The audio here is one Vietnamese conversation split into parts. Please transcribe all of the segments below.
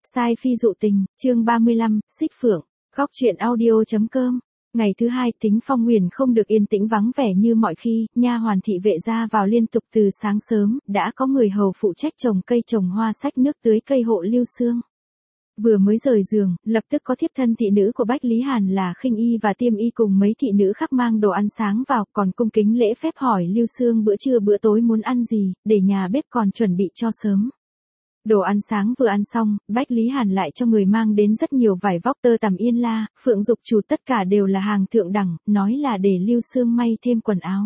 Sai phi dụ tình, chương 35, xích phượng, góc truyện audio.com. Ngày thứ hai, Tính Phong Nguyền không được yên tĩnh vắng vẻ như mọi khi, nha hoàn thị vệ ra vào liên tục từ sáng sớm, đã có người hầu phụ trách trồng cây trồng hoa xách nước tưới cây hộ Lưu Xương. Vừa mới rời giường, lập tức có thiếp thân thị nữ của Bách Lý Hàn là Khinh Y và Tiêm Y cùng mấy thị nữ khác mang đồ ăn sáng vào, còn cung kính lễ phép hỏi Lưu Xương bữa trưa bữa tối muốn ăn gì, để nhà bếp còn chuẩn bị cho sớm. Đồ ăn sáng vừa ăn xong, Bách Lý Hàn lại cho người mang đến rất nhiều vải vóc tơ tằm yên la, phượng dục chủ tất cả đều là hàng thượng đẳng, nói là để Lưu Xương may thêm quần áo.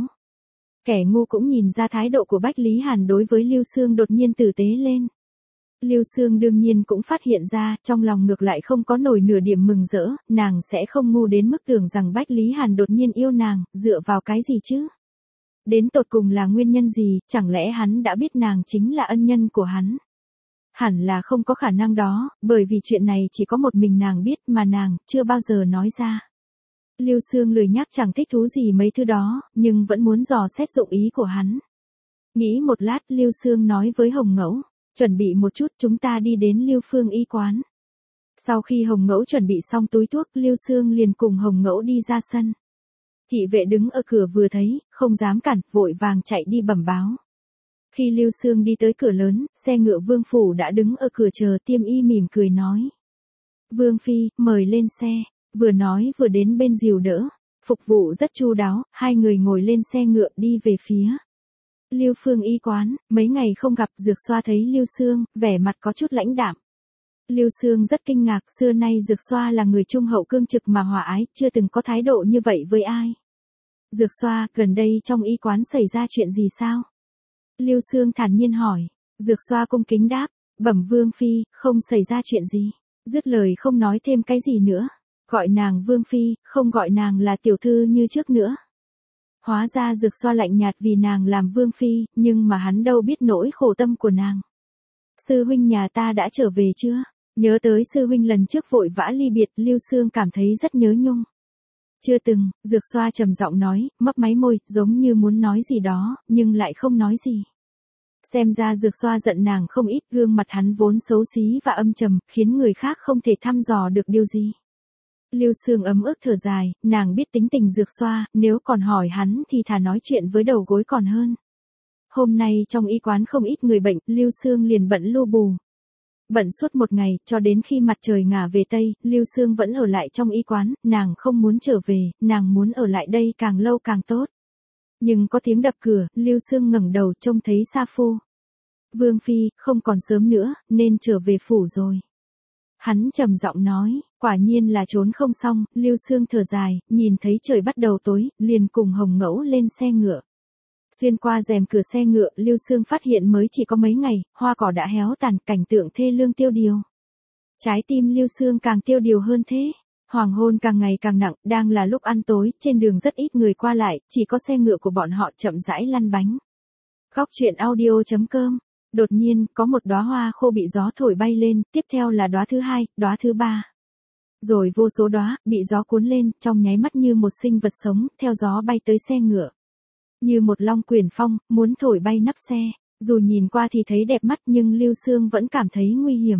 Kẻ ngu cũng nhìn ra thái độ của Bách Lý Hàn đối với Lưu Xương đột nhiên tử tế lên. Lưu Xương đương nhiên cũng phát hiện ra, trong lòng ngược lại không có nổi nửa điểm mừng rỡ, nàng sẽ không ngu đến mức tưởng rằng Bách Lý Hàn đột nhiên yêu nàng, dựa vào cái gì chứ? Đến tột cùng là nguyên nhân gì, chẳng lẽ hắn đã biết nàng chính là ân nhân của hắn? Hẳn là không có khả năng đó, bởi vì chuyện này chỉ có một mình nàng biết mà nàng chưa bao giờ nói ra. Lưu Xương lười nhác chẳng thích thú gì mấy thứ đó, nhưng vẫn muốn dò xét dụng ý của hắn. Nghĩ một lát, Lưu Xương nói với Hồng Ngẫu, chuẩn bị một chút chúng ta đi đến Lưu Phương y quán. Sau khi Hồng Ngẫu chuẩn bị xong túi thuốc, Lưu Xương liền cùng Hồng Ngẫu đi ra sân. Thị vệ đứng ở cửa vừa thấy, không dám cản, vội vàng chạy đi bẩm báo. Khi Lưu Xương đi tới cửa lớn, xe ngựa Vương Phủ đã đứng ở cửa chờ. Tiêm Y mỉm cười nói. Vương Phi, mời lên xe, vừa nói vừa đến bên dìu đỡ. Phục vụ rất chu đáo, hai người ngồi lên xe ngựa đi về phía Lưu Phương y quán. Mấy ngày không gặp, Dược Xoa thấy Lưu Xương, vẻ mặt có chút lãnh đạm. Lưu Xương rất kinh ngạc, xưa nay Dược Xoa là người trung hậu cương trực mà hòa ái, chưa từng có thái độ như vậy với ai. Dược Xoa, gần đây trong y quán xảy ra chuyện gì sao? Lưu Xương thản nhiên hỏi. Dược Xoa cung kính đáp, bẩm Vương Phi, không xảy ra chuyện gì. Dứt lời không nói thêm cái gì nữa. Gọi nàng Vương Phi, không gọi nàng là tiểu thư như trước nữa. Hóa ra Dược Xoa lạnh nhạt vì nàng làm Vương Phi, nhưng mà hắn đâu biết nỗi khổ tâm của nàng. Sư huynh nhà ta đã trở về chưa? Nhớ tới sư huynh lần trước vội vã ly biệt, Lưu Xương cảm thấy rất nhớ nhung. Chưa từng, Dược Xoa trầm giọng nói, mấp máy môi, giống như muốn nói gì đó, nhưng lại không nói gì. Xem ra Dược Xoa giận nàng không ít, gương mặt hắn vốn xấu xí và âm trầm, khiến người khác không thể thăm dò được điều gì. Lưu Xương ấm ức thở dài, nàng biết tính tình Dược Xoa, nếu còn hỏi hắn thì thà nói chuyện với đầu gối còn hơn. Hôm nay trong y quán không ít người bệnh, Lưu Xương liền bận lu bù. Bận suốt một ngày, cho đến khi mặt trời ngả về Tây, Lưu Xương vẫn ở lại trong y quán, nàng không muốn trở về, nàng muốn ở lại đây càng lâu càng tốt. Nhưng có tiếng đập cửa, Lưu Xương ngẩng đầu trông thấy Sa Phu. Vương Phi, không còn sớm nữa, nên trở về phủ rồi. Hắn trầm giọng nói, quả nhiên là trốn không xong. Lưu Xương thở dài, nhìn thấy trời bắt đầu tối, liền cùng Hồng Ngẫu lên xe ngựa. Xuyên qua rèm cửa xe ngựa, Lưu Xương phát hiện mới chỉ có mấy ngày, hoa cỏ đã héo tàn, cảnh tượng thê lương tiêu điều. Trái tim Lưu Xương càng tiêu điều hơn thế. Hoàng hôn càng ngày càng nặng, đang là lúc ăn tối, trên đường rất ít người qua lại, chỉ có xe ngựa của bọn họ chậm rãi lăn bánh. Góc truyện audio.com. Đột nhiên, có một đóa hoa khô bị gió thổi bay lên, tiếp theo là đóa thứ hai, đóa thứ ba. Rồi vô số đóa, bị gió cuốn lên, trong nháy mắt như một sinh vật sống, theo gió bay tới xe ngựa. Như một long quyển phong, muốn thổi bay nắp xe. Dù nhìn qua thì thấy đẹp mắt nhưng Lưu Xương vẫn cảm thấy nguy hiểm.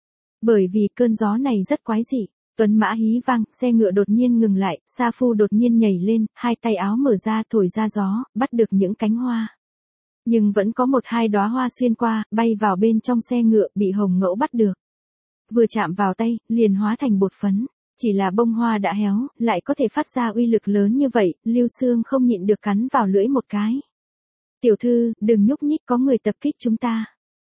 Bởi vì cơn gió này rất quái dị. Tuấn mã hí vang, xe ngựa đột nhiên ngừng lại, Sa Phu đột nhiên nhảy lên, hai tay áo mở ra thổi ra gió, bắt được những cánh hoa. Nhưng vẫn có một hai đóa hoa xuyên qua, bay vào bên trong xe ngựa, bị Hồng Ngẫu bắt được. Vừa chạm vào tay, liền hóa thành bột phấn. Chỉ là bông hoa đã héo, lại có thể phát ra uy lực lớn như vậy, Lưu Xương không nhịn được cắn vào lưỡi một cái. Tiểu thư, đừng nhúc nhích, có người tập kích chúng ta.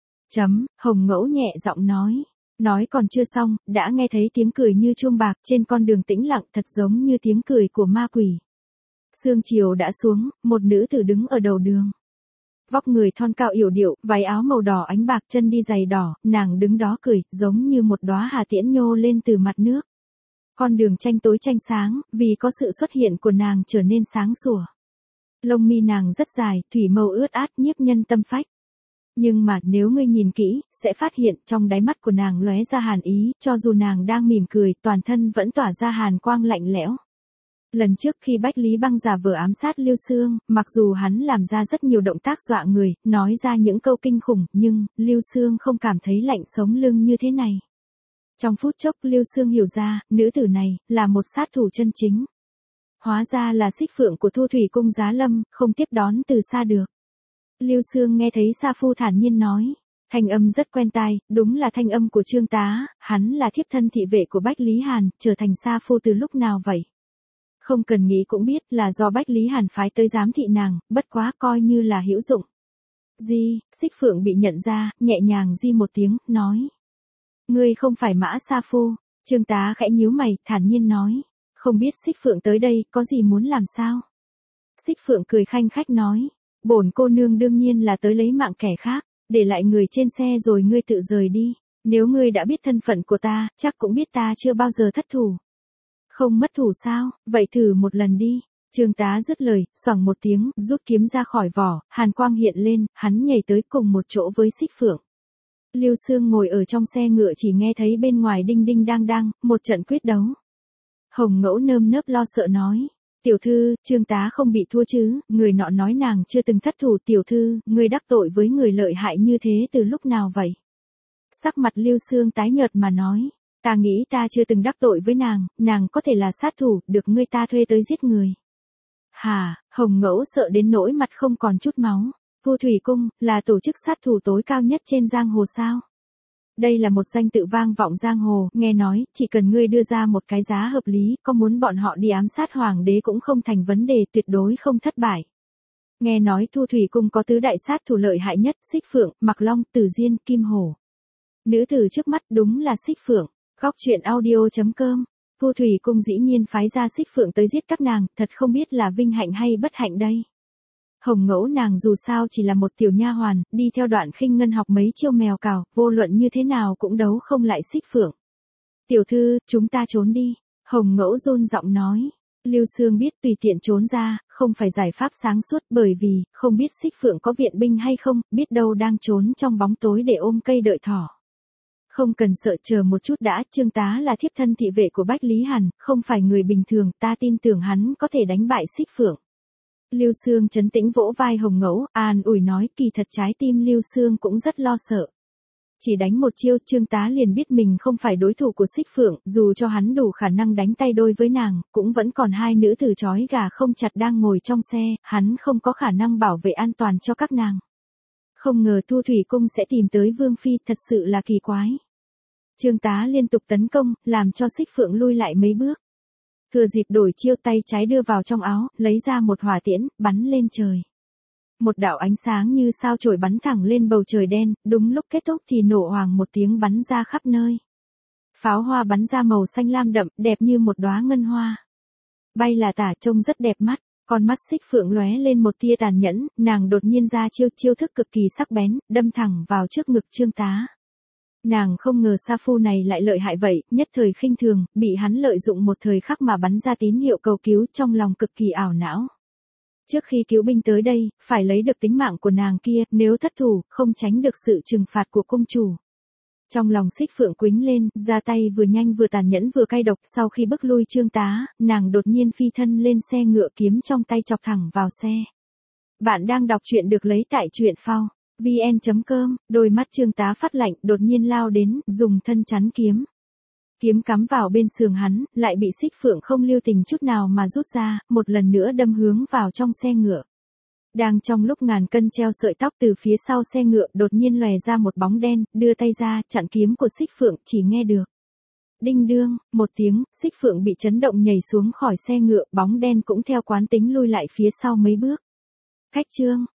Hồng Ngẫu nhẹ giọng nói. Nói còn chưa xong, đã nghe thấy tiếng cười như chuông bạc trên con đường tĩnh lặng, thật giống như tiếng cười của ma quỷ. Sương chiều đã xuống, một nữ tử đứng ở đầu đường. Vóc người thon cao yểu điệu, váy áo màu đỏ ánh bạc, chân đi giày đỏ, nàng đứng đó cười, giống như một đóa hà tiễn nhô lên từ mặt nước. Con đường tranh tối tranh sáng, vì có sự xuất hiện của nàng trở nên sáng sủa. Lông mi nàng rất dài, thủy màu ướt át nhiếp nhân tâm phách. Nhưng mà nếu ngươi nhìn kỹ, sẽ phát hiện trong đáy mắt của nàng lóe ra hàn ý, cho dù nàng đang mỉm cười, toàn thân vẫn tỏa ra hàn quang lạnh lẽo. Lần trước khi Bách Lý Băng giả vờ ám sát Lưu Xương, mặc dù hắn làm ra rất nhiều động tác dọa người, nói ra những câu kinh khủng, nhưng Lưu Xương không cảm thấy lạnh sống lưng như thế này. Trong phút chốc Lưu Sương hiểu ra, nữ tử này, là một sát thủ chân chính. Hóa ra là Xích Phượng của Thu Thủy Cung Giá Lâm, không tiếp đón từ xa được. Lưu Sương nghe thấy Sa Phu thản nhiên nói. Thanh âm rất quen tai, đúng là thanh âm của Trương Tá, hắn là thiếp thân thị vệ của Bách Lý Hàn, trở thành Sa Phu từ lúc nào vậy? Không cần nghĩ cũng biết là do Bách Lý Hàn phái tới giám thị nàng, bất quá coi như là hữu dụng. Di, Xích Phượng bị nhận ra, nhẹ nhàng di một tiếng, nói. Ngươi không phải Mã Sa Phu. Trương Tá khẽ nhíu mày, thản nhiên nói. Không biết Xích Phượng tới đây, có gì muốn làm sao? Xích Phượng cười khanh khách nói. Bổn cô nương đương nhiên là tới lấy mạng kẻ khác, để lại người trên xe rồi ngươi tự rời đi. Nếu ngươi đã biết thân phận của ta, chắc cũng biết ta chưa bao giờ thất thủ. Không mất thủ sao, vậy thử một lần đi. Trương Tá dứt lời, xoảng một tiếng, rút kiếm ra khỏi vỏ, hàn quang hiện lên, hắn nhảy tới cùng một chỗ với Xích Phượng. Lưu Sương ngồi ở trong xe ngựa chỉ nghe thấy bên ngoài đinh đinh đang đang, một trận quyết đấu. Hồng Ngẫu nơm nớp lo sợ nói. Tiểu thư, Trương Tá không bị thua chứ, người nọ nói nàng chưa từng thất thủ. Tiểu thư, người đắc tội với người lợi hại như thế từ lúc nào vậy? Sắc mặt Lưu Sương tái nhợt mà nói. Ta nghĩ ta chưa từng đắc tội với nàng có thể là sát thủ, được ngươi ta thuê tới giết người. Hả, Hồng Ngẫu sợ đến nỗi mặt không còn chút máu. Thu Thủy Cung, là tổ chức sát thủ tối cao nhất trên giang hồ sao? Đây là một danh tự vang vọng giang hồ, nghe nói, chỉ cần ngươi đưa ra một cái giá hợp lý, có muốn bọn họ đi ám sát hoàng đế cũng không thành vấn đề, tuyệt đối không thất bại. Nghe nói Thu Thủy Cung có tứ đại sát thủ lợi hại nhất, Xích Phượng, Mạc Long, Tử Diên, Kim Hổ. Nữ tử trước mắt đúng là Xích Phượng. Góc truyện audio.com. Thu Thủy Cung dĩ nhiên phái ra Xích Phượng tới giết các nàng, thật không biết là vinh hạnh hay bất hạnh đây. Hồng Ngẫu nàng dù sao chỉ là một tiểu nha hoàn, đi theo Đoạn Khinh Ngân học mấy chiêu mèo cào, vô luận như thế nào cũng đấu không lại Xích Phượng. Tiểu thư, chúng ta trốn đi. Hồng Ngẫu run giọng nói. Lưu Sương biết tùy tiện trốn ra, không phải giải pháp sáng suốt, bởi vì, không biết Xích Phượng có viện binh hay không, biết đâu đang trốn trong bóng tối để ôm cây đợi thỏ. Không cần sợ, chờ một chút đã, Trương Tá là thiếp thân thị vệ của Bách Lý Hàn, không phải người bình thường, ta tin tưởng hắn có thể đánh bại Xích Phượng. Lưu Sương trấn tĩnh vỗ vai Hồng Ngẫu, an ủi nói, kỳ thật trái tim Lưu Sương cũng rất lo sợ. Chỉ đánh một chiêu, Trương Tá liền biết mình không phải đối thủ của Xích Phượng, dù cho hắn đủ khả năng đánh tay đôi với nàng, cũng vẫn còn hai nữ tử trói gà không chặt đang ngồi trong xe, hắn không có khả năng bảo vệ an toàn cho các nàng. Không ngờ Thu Thủy Cung sẽ tìm tới Vương Phi, thật sự là kỳ quái. Trương Tá liên tục tấn công, làm cho Xích Phượng lui lại mấy bước. Thừa dịp đổi chiêu, tay trái đưa vào trong áo, lấy ra một hỏa tiễn, bắn lên trời. Một đạo ánh sáng như sao chổi bắn thẳng lên bầu trời đen, đúng lúc kết thúc thì nổ hoàng một tiếng bắn ra khắp nơi. Pháo hoa bắn ra màu xanh lam đậm, đẹp như một đóa ngân hoa. Bay là tả, trông rất đẹp mắt, con mắt Xích Phượng lóe lên một tia tàn nhẫn, nàng đột nhiên ra chiêu thức cực kỳ sắc bén, đâm thẳng vào trước ngực Trương Tá. Nàng không ngờ Sa Phu này lại lợi hại vậy, nhất thời khinh thường, bị hắn lợi dụng một thời khắc mà bắn ra tín hiệu cầu cứu, trong lòng cực kỳ ảo não. Trước khi cứu binh tới đây, phải lấy được tính mạng của nàng kia, nếu thất thủ, không tránh được sự trừng phạt của cung chủ. Trong lòng Xích Phượng quýnh lên, ra tay vừa nhanh vừa tàn nhẫn vừa cay độc, sau khi bức lui Trương Tá, nàng đột nhiên phi thân lên xe ngựa, kiếm trong tay chọc thẳng vào xe. Bạn đang đọc truyện được lấy tại truyện phao vn.com, đôi mắt Trương Tá phát lạnh, đột nhiên lao đến, dùng thân chắn kiếm. Kiếm cắm vào bên sườn hắn, lại bị Xích Phượng không lưu tình chút nào mà rút ra, một lần nữa đâm hướng vào trong xe ngựa. Đang trong lúc ngàn cân treo sợi tóc, từ phía sau xe ngựa đột nhiên lòe ra một bóng đen, đưa tay ra, chặn kiếm của Xích Phượng, chỉ nghe được. Đinh đương, một tiếng, Xích Phượng bị chấn động nhảy xuống khỏi xe ngựa, bóng đen cũng theo quán tính lui lại phía sau mấy bước. Khách Trương,